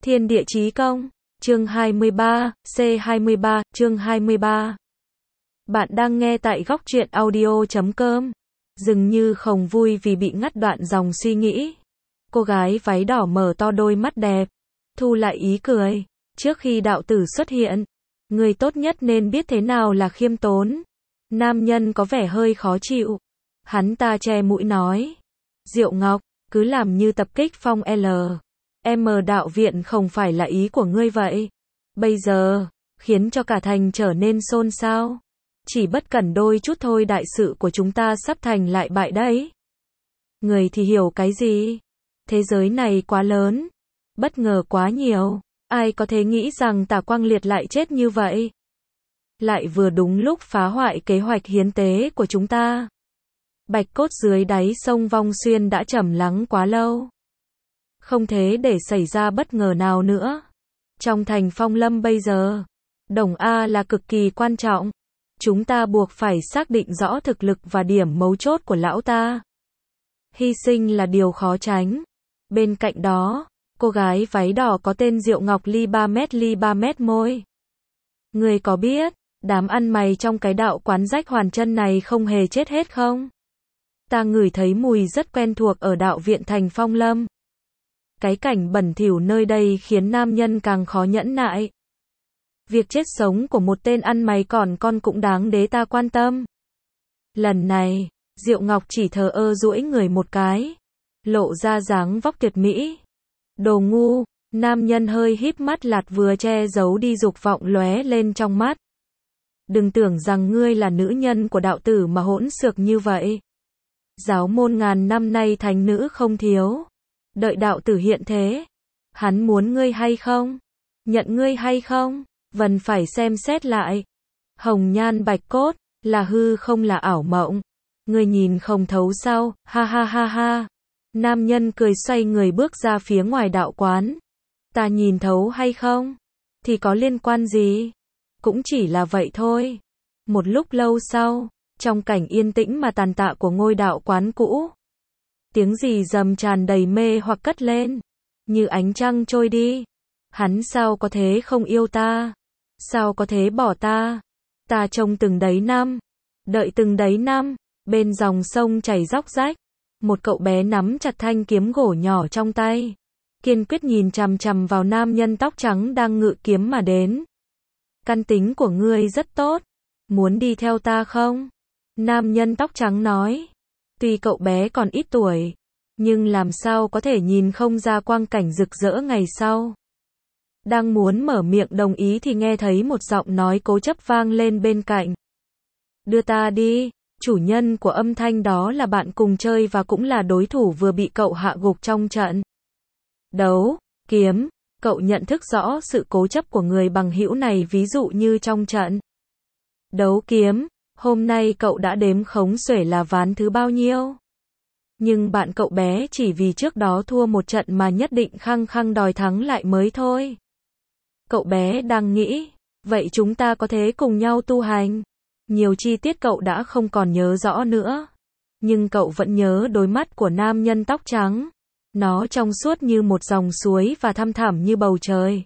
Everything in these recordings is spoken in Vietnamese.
Thiên địa chí công, chương 23, C23, chương 23. Bạn đang nghe tại góc truyện audio.com. Dường như không vui vì bị ngắt đoạn dòng suy nghĩ. Cô gái váy đỏ mở to đôi mắt đẹp, thu lại ý cười. Trước khi đạo tử xuất hiện, người tốt nhất nên biết thế nào là khiêm tốn. Nam nhân có vẻ hơi khó chịu. Hắn ta che mũi nói. Diệu Ngọc, cứ làm như tập kích Phong L. M đạo viện không phải là ý của ngươi vậy. Bây giờ, khiến cho cả thành trở nên xôn xao. Chỉ bất cẩn đôi chút thôi đại sự của chúng ta sắp thành lại bại đấy. Người thì hiểu cái gì? Thế giới này quá lớn. Bất ngờ quá nhiều. Ai có thể nghĩ rằng Tả Quang Liệt lại chết như vậy? Lại vừa đúng lúc phá hoại kế hoạch hiến tế của chúng ta. Bạch cốt dưới đáy sông Vong Xuyên đã trầm lắng quá lâu. Không thể để xảy ra bất ngờ nào nữa. Trong thành Phong Lâm bây giờ, Đồng A là cực kỳ quan trọng. Chúng ta buộc phải xác định rõ thực lực và điểm mấu chốt của lão ta. Hy sinh là điều khó tránh. Bên cạnh đó, cô gái váy đỏ có tên Diệu Ngọc ly 3 mét môi. Người có biết, đám ăn mày trong cái đạo quán rách hoàn chân này không hề chết hết không? Ta ngửi thấy mùi rất quen thuộc ở đạo viện thành Phong Lâm. Cái cảnh bẩn thỉu nơi đây khiến nam nhân càng khó nhẫn nại. Việc chết sống của một tên ăn mày còn con cũng đáng để ta quan tâm. Lần này, Diệu Ngọc chỉ thờ ơ duỗi người một cái, lộ ra dáng vóc tuyệt mỹ. Đồ ngu, nam nhân hơi híp mắt lạt vừa che giấu đi dục vọng lóe lên trong mắt. Đừng tưởng rằng ngươi là nữ nhân của đạo tử mà hỗn xược như vậy. Giáo môn ngàn năm nay thánh nữ không thiếu. Đợi đạo tử hiện thế, hắn muốn ngươi hay không? Nhận ngươi hay không? Vẫn phải xem xét lại. Hồng nhan bạch cốt, là hư không là ảo mộng. Ngươi nhìn không thấu sao? Ha ha ha ha. Nam nhân cười xoay người bước ra phía ngoài đạo quán. Ta nhìn thấu hay không? Thì có liên quan gì? Cũng chỉ là vậy thôi. Một lúc lâu sau, trong cảnh yên tĩnh mà tàn tạ của ngôi đạo quán cũ, tiếng rì rầm tràn đầy mê hoặc cất lên, như ánh trăng trôi đi. Hắn sao có thể không yêu ta? Sao có thể bỏ ta? Ta trông từng đấy năm, đợi từng đấy năm, bên dòng sông chảy róc rách, một cậu bé nắm chặt thanh kiếm gỗ nhỏ trong tay, kiên quyết nhìn chằm chằm vào nam nhân tóc trắng đang ngự kiếm mà đến. Căn tính của ngươi rất tốt, muốn đi theo ta không? Nam nhân tóc trắng nói. Tuy cậu bé còn ít tuổi, nhưng làm sao có thể nhìn không ra quang cảnh rực rỡ ngày sau. Đang muốn mở miệng đồng ý thì nghe thấy một giọng nói cố chấp vang lên bên cạnh. Đưa ta đi, chủ nhân của âm thanh đó là bạn cùng chơi và cũng là đối thủ vừa bị cậu hạ gục trong trận đấu kiếm. Cậu nhận thức rõ sự cố chấp của người bằng hữu này, ví dụ như trong trận đấu kiếm. Hôm nay cậu đã đếm khống xuể là ván thứ bao nhiêu. Nhưng bạn cậu bé chỉ vì trước đó thua một trận mà nhất định khăng khăng đòi thắng lại mới thôi. Cậu bé đang nghĩ, vậy chúng ta có thể cùng nhau tu hành. Nhiều chi tiết cậu đã không còn nhớ rõ nữa. Nhưng cậu vẫn nhớ đôi mắt của nam nhân tóc trắng. Nó trong suốt như một dòng suối và thăm thẳm như bầu trời.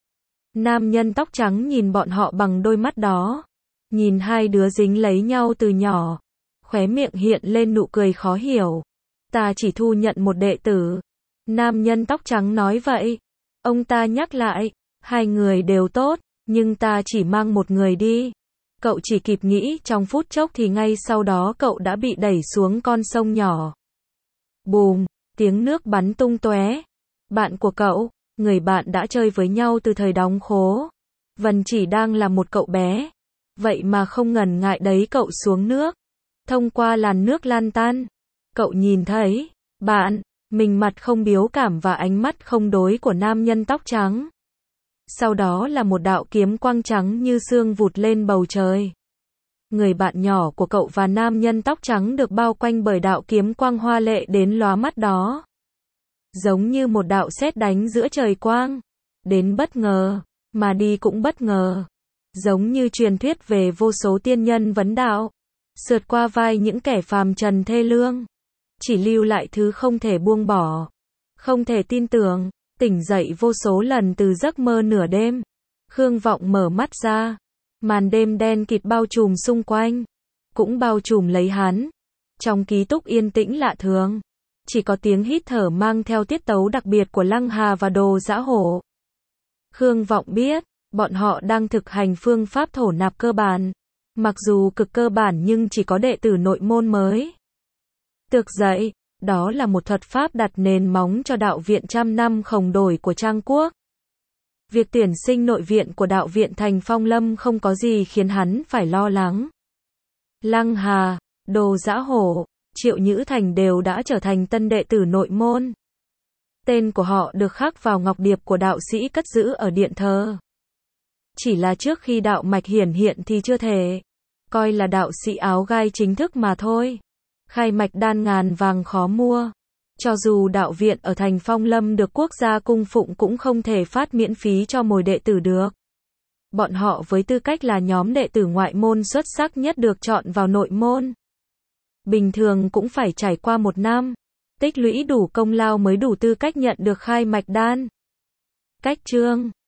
Nam nhân tóc trắng nhìn bọn họ bằng đôi mắt đó. Nhìn hai đứa dính lấy nhau từ nhỏ, khóe miệng hiện lên nụ cười khó hiểu. Ta chỉ thu nhận một đệ tử. Nam nhân tóc trắng nói vậy. Ông ta nhắc lại, hai người đều tốt, nhưng ta chỉ mang một người đi. Cậu chỉ kịp nghĩ trong phút chốc thì ngay sau đó cậu đã bị đẩy xuống con sông nhỏ. Bùm, tiếng nước bắn tung tóe. Bạn của cậu, người bạn đã chơi với nhau từ thời đóng khố, vẫn chỉ đang là một cậu bé. Vậy mà không ngần ngại đấy cậu xuống nước. Thông qua làn nước lan tan, cậu nhìn thấy, bạn, mình mặt không biếu cảm và ánh mắt không đối của nam nhân tóc trắng. Sau đó là một đạo kiếm quang trắng như sương vụt lên bầu trời. Người bạn nhỏ của cậu và nam nhân tóc trắng được bao quanh bởi đạo kiếm quang hoa lệ đến lóa mắt đó. Giống như một đạo sét đánh giữa trời quang. Đến bất ngờ, mà đi cũng bất ngờ. Giống như truyền thuyết về vô số tiên nhân vấn đạo, sượt qua vai những kẻ phàm trần thê lương, chỉ lưu lại thứ không thể buông bỏ, không thể tin tưởng, Tỉnh dậy vô số lần từ giấc mơ nửa đêm. Khương Vọng mở mắt ra. Màn đêm đen kịt bao trùm xung quanh. Cũng bao trùm lấy hắn. Trong ký túc yên tĩnh lạ thường. Chỉ có tiếng hít thở mang theo tiết tấu đặc biệt của Lăng Hà và Đồ Dã Hổ. Khương Vọng biết, bọn họ đang thực hành phương pháp thổ nạp cơ bản. Mặc dù cực cơ bản nhưng chỉ có đệ tử nội môn mới tược dậy. Đó là một thuật pháp đặt nền móng cho đạo viện trăm năm không đổi của Trang Quốc. Việc tuyển sinh nội viện của đạo viện Thành Phong Lâm không có gì khiến hắn phải lo lắng. Lăng Hà, Đồ Dã Hổ, Triệu Nhữ Thành đều đã trở thành tân đệ tử nội môn. Tên của họ được khắc vào ngọc điệp của đạo sĩ cất giữ ở điện thờ. Chỉ là trước khi đạo mạch hiển hiện thì chưa thể coi là đạo sĩ áo gai chính thức mà thôi. Khai mạch đan ngàn vàng khó mua. Cho dù đạo viện ở Thành Phong Lâm được quốc gia cung phụng cũng không thể phát miễn phí cho mỗi đệ tử được. Bọn họ với tư cách là nhóm đệ tử ngoại môn xuất sắc nhất được chọn vào nội môn. Bình thường cũng phải trải qua 1 năm. Tích lũy đủ công lao mới đủ tư cách nhận được khai mạch đan. Cách chương